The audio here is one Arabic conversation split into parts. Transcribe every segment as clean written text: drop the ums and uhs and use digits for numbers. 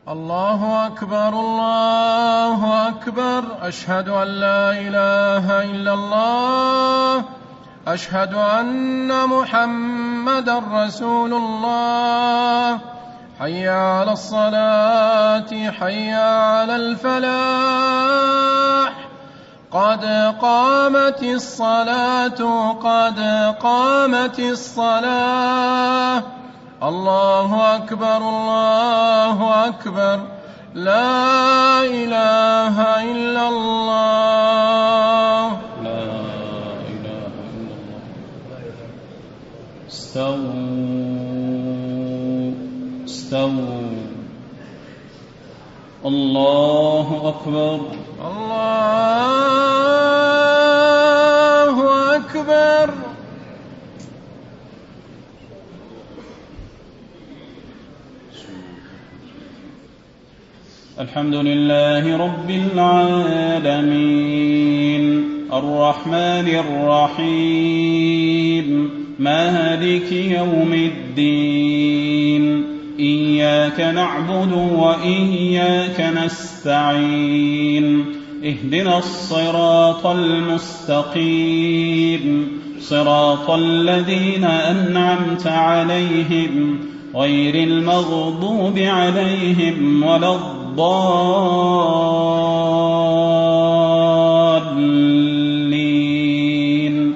الله أكبر الله أكبر. أشهد أن لا إله إلا الله. أشهد أن محمدا رسول الله. حي على الصلاة حي على الفلاح. قد قامت الصلاة قد قامت الصلاة. الله أكبر الله أكبر. لا إله إلا الله. لا إله إلا الله. استووا. الله أكبر الله أكبر. الحمد لله رب العالمين الرحمن الرحيم مالك يوم الدين إياك نعبد وإياك نستعين اهدنا الصراط المستقيم صراط الذين أنعمت عليهم غير المغضوب عليهم ولا الضالين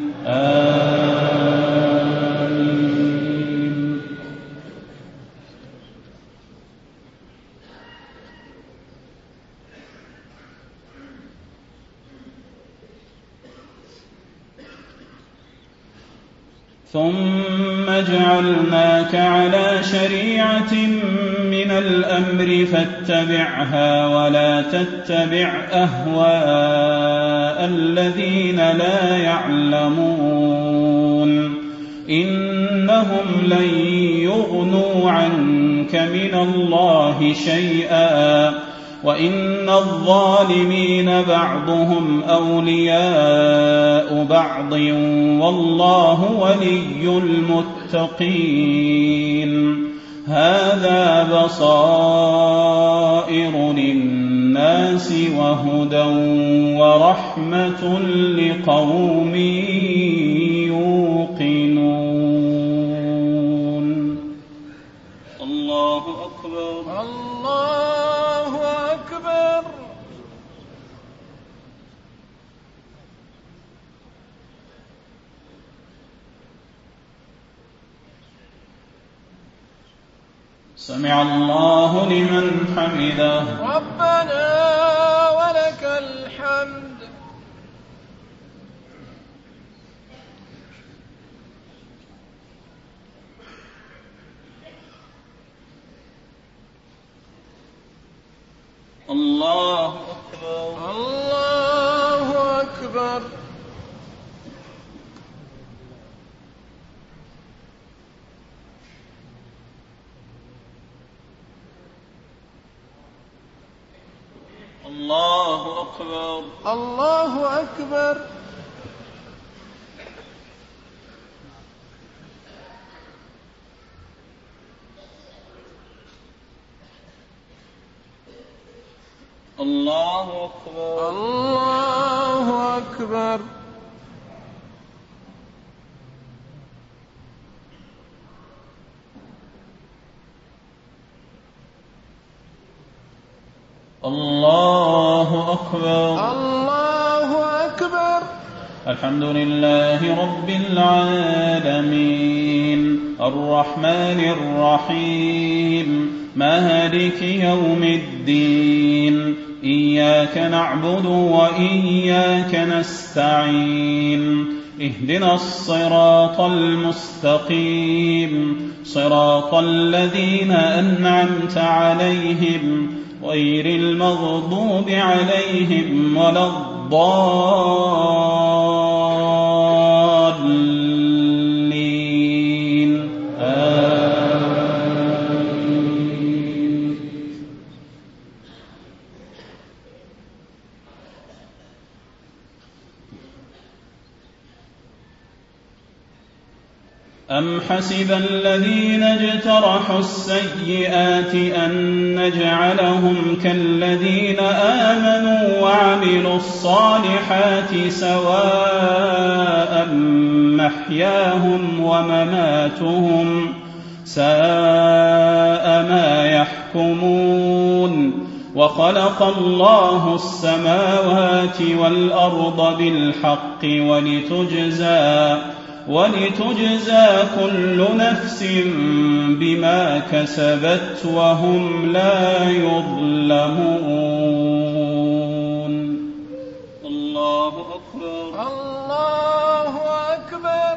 آمين. ثم جعلناك على شريعة من الأمر فاتبعها ولا تتبع أهواء الذين لا يعلمون إنهم لن يغنوا عنك من الله شيئا وإن الظالمين بعضهم أولياء بعض والله ولي المتقين. هذا بصائر للناس وهدى ورحمة لقوم يوقنون. الله أكبر الله أكبر. سمع الله لمن حمده. ربنا ولك الحمد. الله أكبر الله أكبر. الله أكبر الله أكبر. الله أكبر الله أكبر. الله أكبر الله أكبر. الحمد لله رب العالمين الرحمن الرحيم مالك يوم الدين إياك نعبد وإياك نستعين اهدنا الصراط المستقيم صراط الذين أنعمت عليهم غير المغضوب عليهم ولا الضالين آمين. أم حسب الذين اجترحوا السيئات أن نجعلهم كالذين آمنوا وعملوا الصالحات سواء محياهم ومماتهم ساء ما يحكمون وخلق الله السماوات والأرض بالحق ولتجزى كل نفس بما كسبت وهم لا يظلمون. الله أكبر. الله أكبر.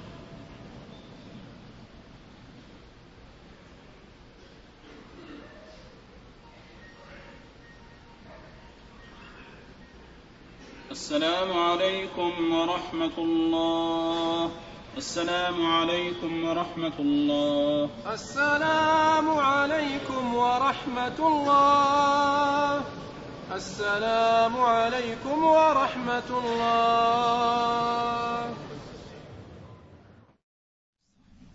السلام عليكم ورحمة الله. السلام عليكم ورحمة الله. السلام عليكم ورحمة الله. السلام عليكم ورحمة الله.